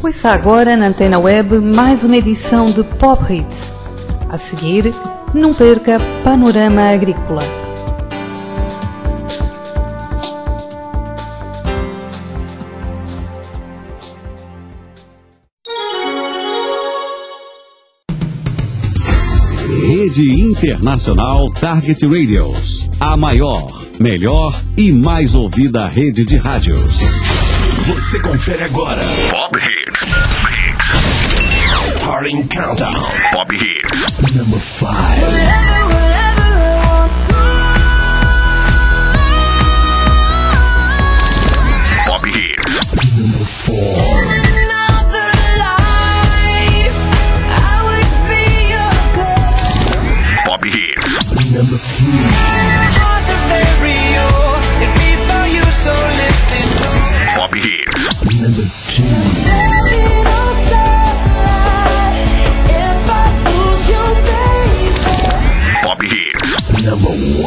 Ouça agora na Antena Web mais uma edição de Pop Hits. A seguir, não perca Panorama Agrícola. Rede Internacional Target Radios. A maior, melhor e mais ouvida rede de rádios. Você confere agora Pop Hits. Starting Countdown. Pop Hits. Number 5. Pop Hits. Number 4. Pop Hits. Number 3. Pop Hits. Number 2. Pop Hits. Number 1.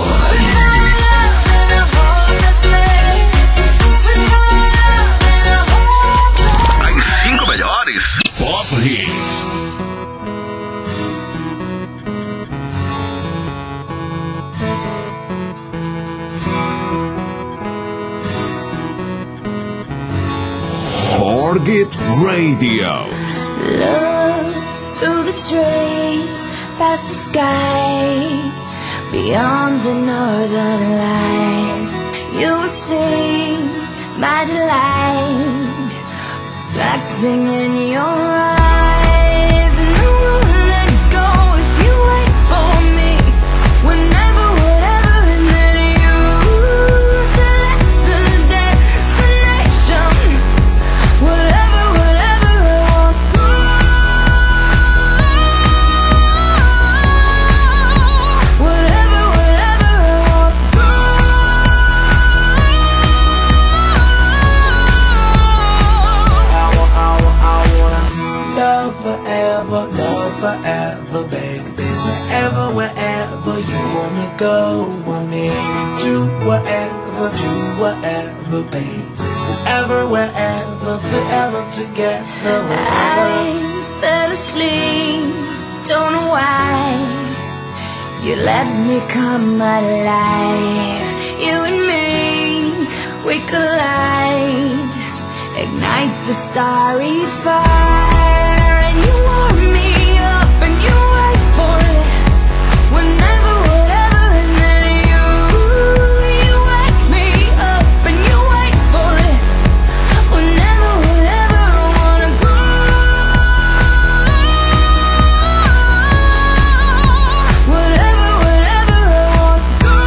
As 5 melhores Pop Hits. Target Radio. Look through the trees, past the sky, beyond the northern lights. You will see my delight, reflecting in your eyes. And I won't let go if you wait for me. Whenever, whatever, and then you select the destination. Whatever, whatever, I won't go. Whatever, whatever, I won't go. Forever, baby. Wherever, wherever you wanna go, I'm here to do whatever, baby. Wherever, wherever, forever together. I fell asleep, don't know why. You let me come alive. You and me, we collide, ignite the starry fire. And you warm me up and you wait for it. Whenever, whatever, and then you wake me up and you wait for it. Whenever, whatever, I wanna go. Whatever, whatever, I wanna go.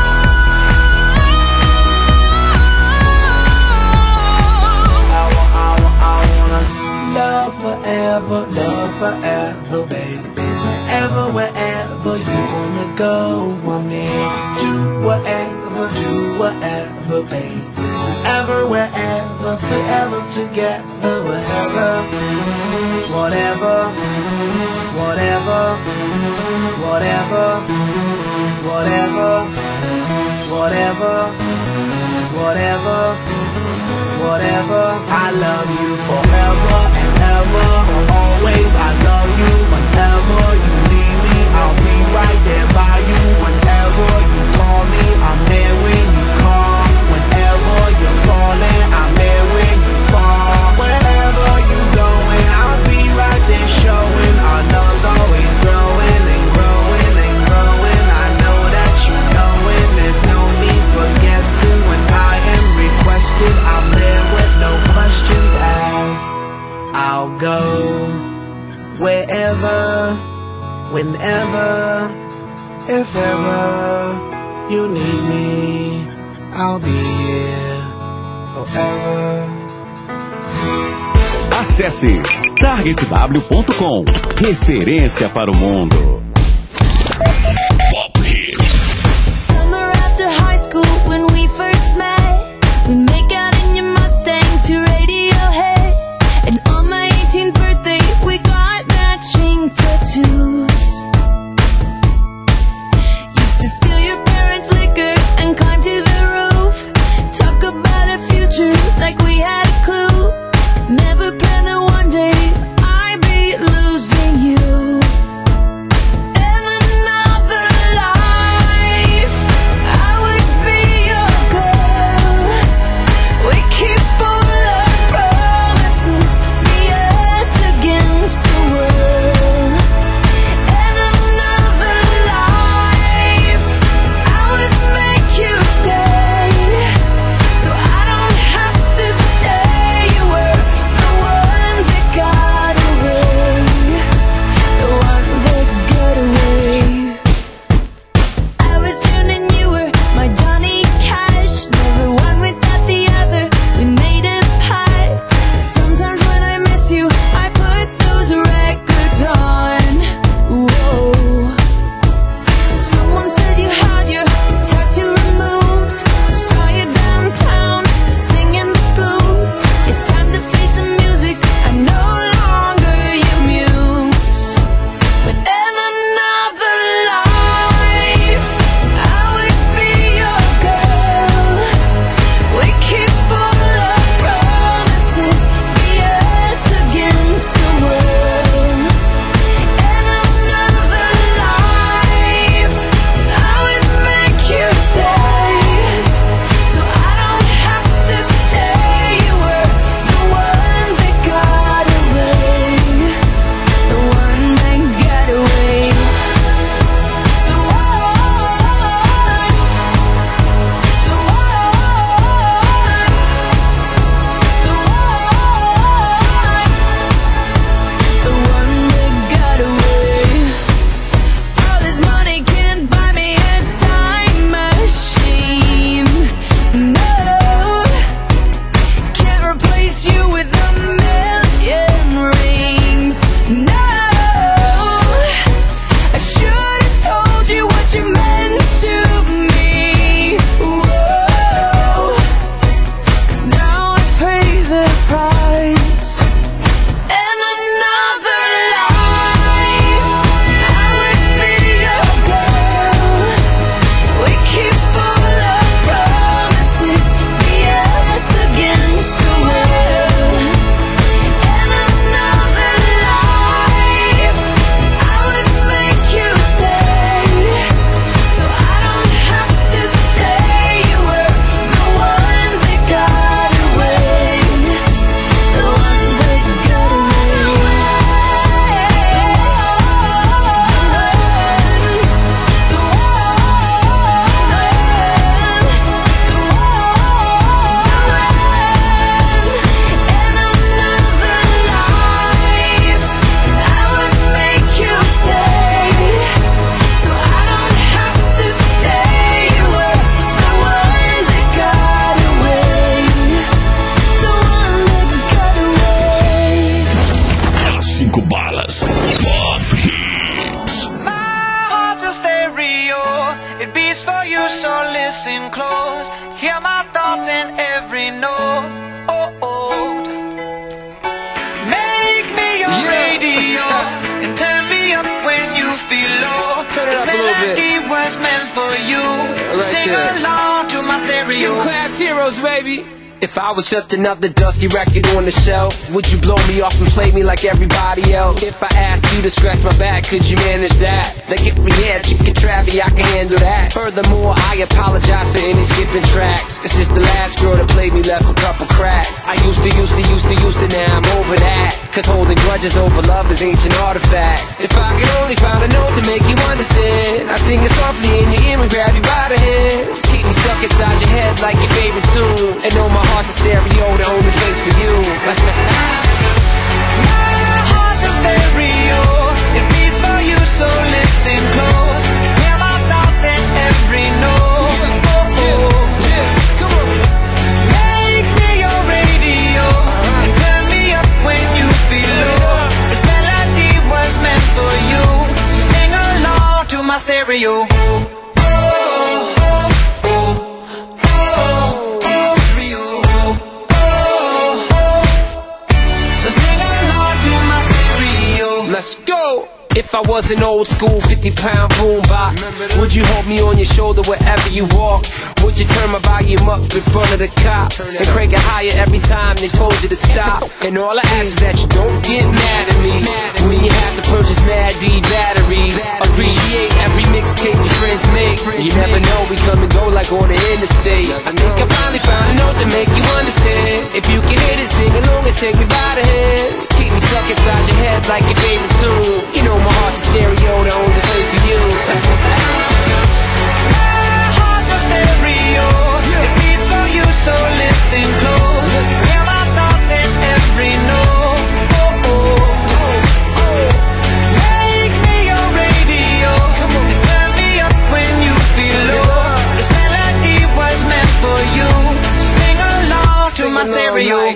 Love forever, baby. Wherever, wherever you wanna go, I'm there to do whatever, baby. Wherever, wherever, forever together. Whatever, whatever, whatever, whatever, whatever, whatever, whatever, whatever. I love you forever and ever. Always, I love you. Whenever you need me, I'll be right there by you. Whenever you call me, I'm there when you call. Whenever you're falling, I'm there when you fall. Wherever you're going, I'll be right there showing. Our love's always growing and growing and growing. I know that you know it. There's no need for guessing. When I am requested, I'm there with no questions asked. I'll go wherever, whenever, if ever you need me, I'll be here forever. Acesse targetw.com. Referência para o mundo. Pop Hits. Summer after high school when we first met, we make out in your Mustang to Radiohead. And on my 18th birthday we got matching tattoos. Used to steal your parents' liquor and climb to the roof. Talk about a future like we had a clue. Never planned the one listen close. Hear my thoughts in every note. Make me your radio and turn me up when you feel low. This melody was meant for you, so sing along to my stereo. Gym Class Heroes, baby. If I was just another dusty record on the shelf, would you blow me off and play me like everybody else? If I asked you to scratch my back, could you manage that? Like if we had chicken trappy, I can handle that. Furthermore, I apologize for any skipping tracks. It's just the last girl that played me left a couple cracks. I used to, now I'm over that. Cause holding grudges over love is ancient artifacts. If I could only find a note to make you understand, I sing it softly in your ear and grab you by the hands. Keep me stuck inside your head like your favorite tune, and know my heart's a stereo, the only place for you. My heart's a stereo, it beats for you, so listen close. Hear my thoughts in every note. Come on. Make me your radio and turn me up when you feel low. This melody was meant for you, so sing along to my stereo. Let's go! If I was an old school 50-pound boombox, would you hold me on your shoulder wherever you walk? Would you turn my volume up in front of the cops and crank it higher every time they told you to stop? And all I ask is that you don't get mad at me when you have to purchase Mad D batteries. Appreciate every mixtape your friends make. You never know, we come and go like on the interstate. I think I finally found a note to make you understand. If you can hit it, sing along and take me by the hands. Keep me stuck inside your head like your favorite tune. You know my heart's a stereo, the only place for you. My heart's a stereo, it beats for you, so listen close. Hear my thoughts in every note. Make me your radio and turn me up when you feel low. This melody was meant for you, so sing along to my stereo.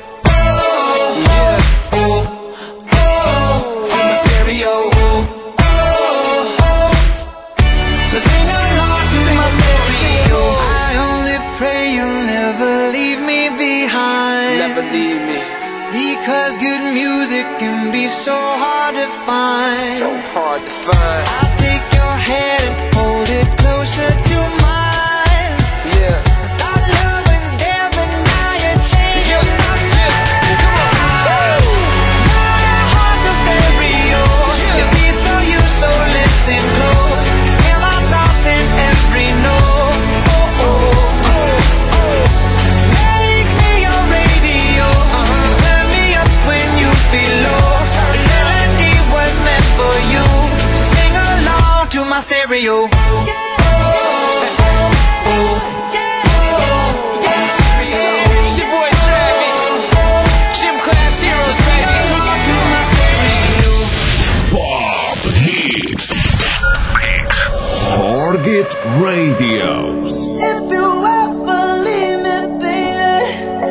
Because good music can be so hard to find. So hard to find. I'll take your hand and hold it closer to mine. Yeah. Our love was there, but now you're changing my mind. My heart's a stereo, it beats for you, so listen close. Hear my thoughts in every note. Make me your radio and turn me up when you feel low. This melody was meant for you, so sing along to my stereo. It's your boy Travis, Gym Class Heroes, baby. Pop Hits. Target Radios. If you ever leave me, baby,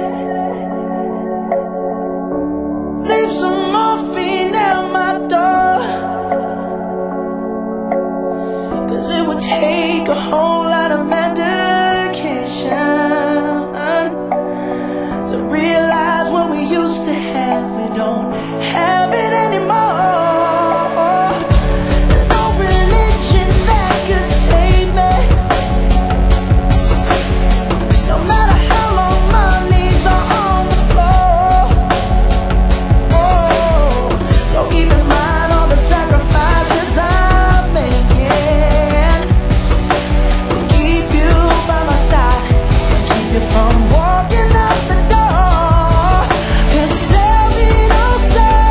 leave some morphine at my door. Cause it would take a whole lot of medication to realize what we used to have, we don't have it anymore. There's no religion that could save me, no matter how long my knees are on the floor. So keep in mind all the sacrifices I'm making to keep you by my side and keep you from walking out the door. 'Cause there'll be no sun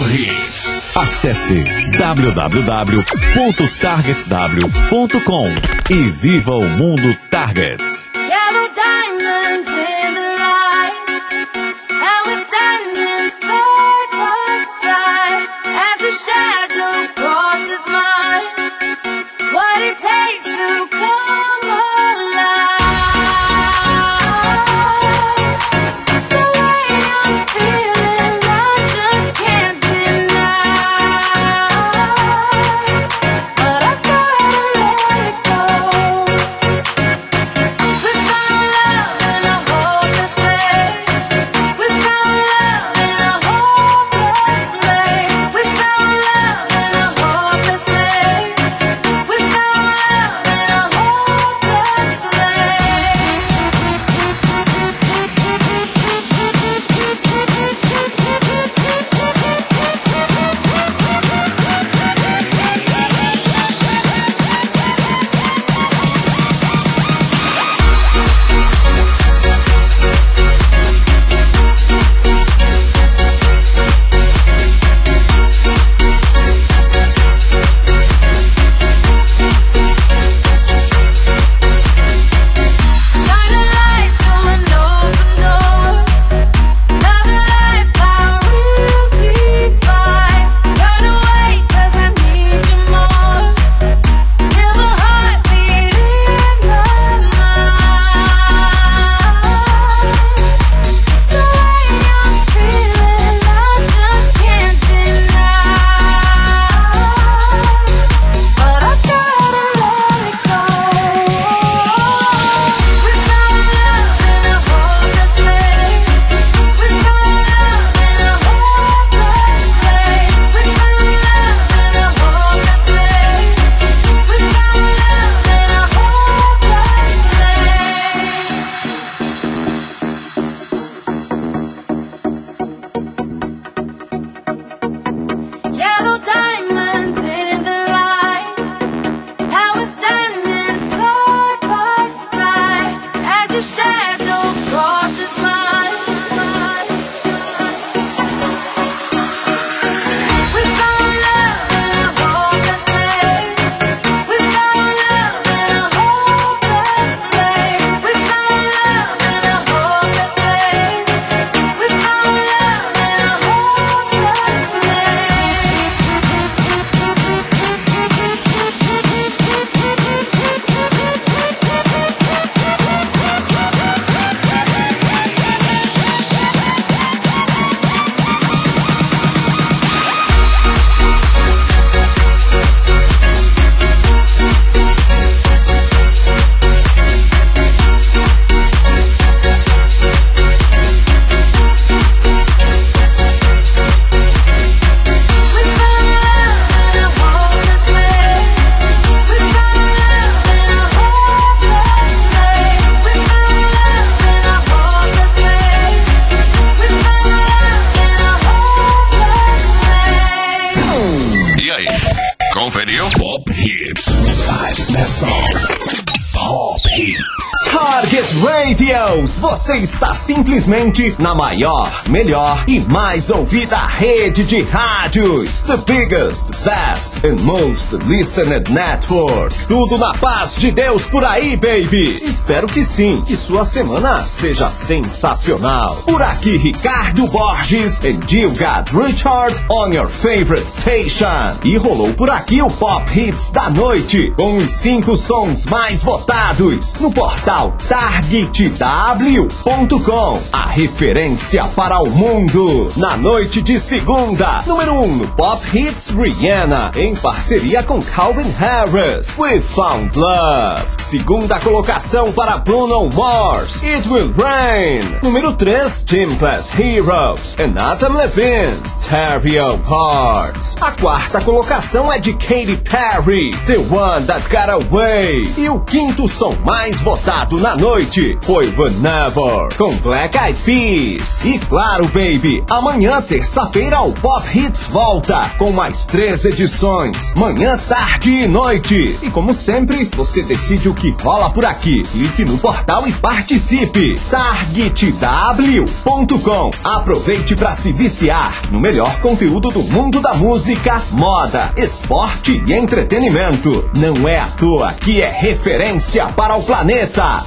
Hits. Acesse www.targetw.com e viva o mundo Target. Yellow diamonds in the light, and we're standing side by side as a shadow crosses mine. What it takes to come alive. It's the way I'm feeling, I just can't deny. But I gotta let it go. We found love in a hopeless place. We found love in a hopeless place. We found love in a hopeless place. We found love in a hopeless shine a light through an open door. Love and life, our real divide. Turn away 'cause I need you more. Feel the heartbeat in my mind. It's the way I'm feeling, I just can't deny. But I gotta let it go. We found love in a hopeless place. We found love in a hopeless place. We found love in a hopeless place. We found love in a hopeless place. Yellow diamonds in the light, and we're standing side by side as your shadow crosses mine. We found love in a hopeless place. We found love in a hopeless place. We found love in a hopeless place. We found love in a hopeless E aí, conferiu? Pop Hits. 5 best songs. Pop Hits. Target Radios, você está simplesmente na maior, melhor e mais ouvida rede de rádios. The biggest, best and most listened network. Tudo na paz de Deus por aí, baby. Espero que sim, que sua semana seja sensacional. Por aqui, Ricardo Borges and you got Richard on your favorite station. E rolou por aqui o Pop Hits da noite, com os 5 sons mais votados no portal targetw.com, a referência para o mundo. Na noite de segunda, número 1 no Pop Hits, Rihanna, em parceria com Calvin Harris, We Found Love. Segunda colocação para Bruno Mars, It Will Rain. Número 3, Gym Class Heroes, and Adam Levine, Stereo Hearts. A quarta colocação é de Katy Perry, The One That Got Away. E o quinto som mais votado na noite foi But Never, com Black Eyed Peas. E claro, baby, amanhã, terça-feira, o Pop Hits volta com mais 3 edições, manhã, tarde e noite. E como sempre, você decide o que rola por aqui. Clique no portal e participe. TargetW.com. Aproveite para se viciar no melhor conteúdo do mundo da música, moda, esporte e entretenimento. Não é à toa que é referência para o planeta.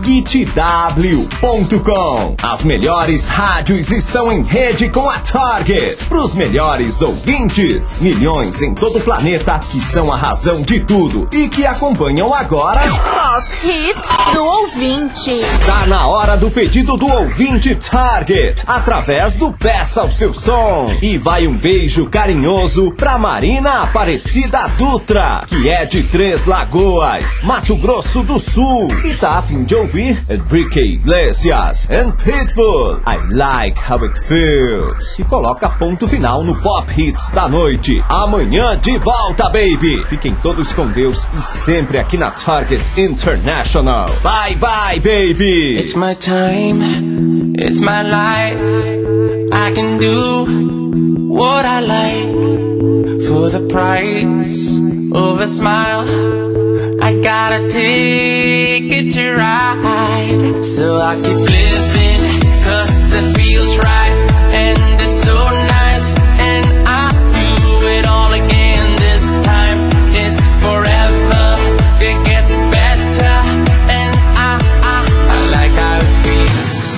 TargetW.com. As melhores rádios estão em rede com a Target. Para os melhores ouvintes, milhões em todo o planeta que são a razão de tudo e que acompanham agora Pop Hits do ouvinte. Tá na hora do pedido do ouvinte Target, através do Peça o Seu Som. E vai um beijo carinhoso pra Marina Aparecida Dutra, que é de Três Lagoas, Mato Grosso do Sul, e tá a fim de ouvir Enrique Iglesias and Pitbull, I Like How It Feels. E coloca ponto final no Pop Hits da noite. Amanhã de volta, baby. Fiquem todos com Deus e sempre aqui na Target International. Bye bye, baby. It's my time, it's my life. I can do what I like for the price of a smile. I got a ticket to ride, so I keep living, 'cause it feels right, and it's so nice, and I do it all again this time. It's forever, it gets better, and I like how it feels.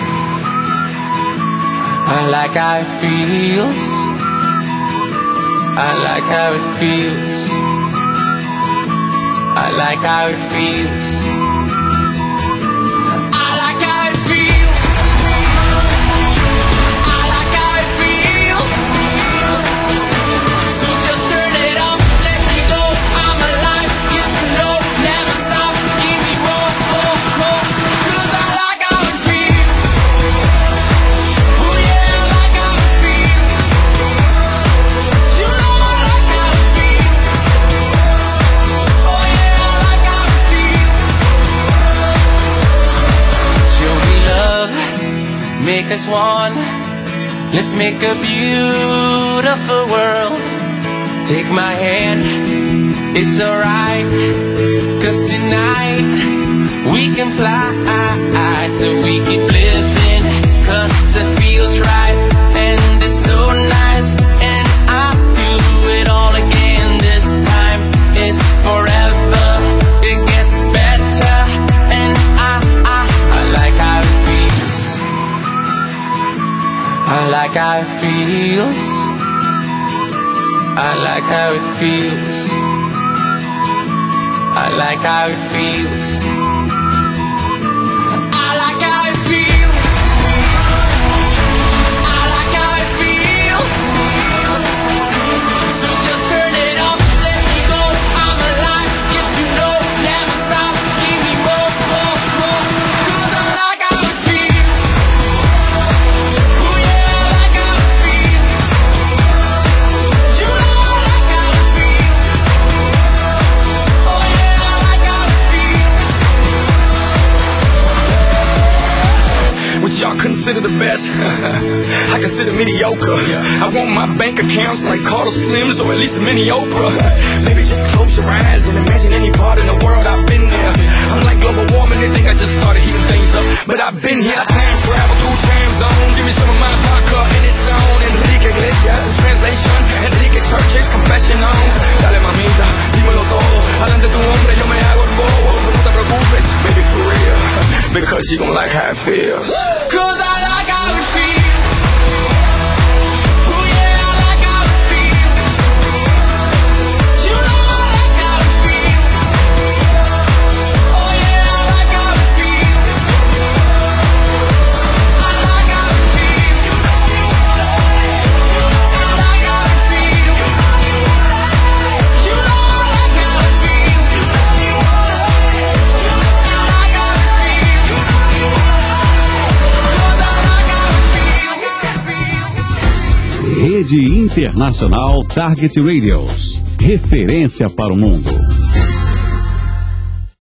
I like how it feels. I like how it feels. I like how it feels. I like how it feels. I like how it feels. So just turn it up, let me go. I'm alive, yes or no, never stop, give me more, more, more. 'Cause I like how it feels. Oh yeah, I like how it feels. You know I like how it feels. Oh yeah, I like how it feels. Show me love, make us one. Let's make a beautiful world. Take my hand, it's alright, 'cause tonight we can fly. So we keep living, 'cause it feels right, and it's so nice, and I do it all again this time. It's forever, it gets better, and I like how it feels. I like how it feels. I like how it feels. I like how it feels. I like how it feels. I like how it feels. So just turn it up, let me go. I'm alive, yes you know, never stop, give me more, more, more. 'Cause I like how it feels. Oh yeah, I like how it feels. You know I like how it feels. Oh yeah, I like how it feels. What y'all consider the best? I consider mediocre. I want my bank accounts like Carter Slims, or at least a mini Oprah. Maybe just close your eyes and imagine any part in the world I've been there. I'm like global warming, they think I just started heating things up, but I've been here. I time travel through time zones. Give me some of my vodka and it's on. Enrique Iglesias in translation, Enrique Church's confession on. Dale mamita, dímelo todo. Adelante tu hombre, yo me hago el bobo. No te preocupes, baby, for real, because you gon' like how it feels. 'Cause I like how it feels. Oh yeah, I like how it feels. You know I like how it feels. Oh yeah, I like how it feels. I like how it feels. I like how it feels. You know I like how it feels. I like how it feels. 'Cause I like how it feels. Rede Internacional Target Radios. Referência para o mundo.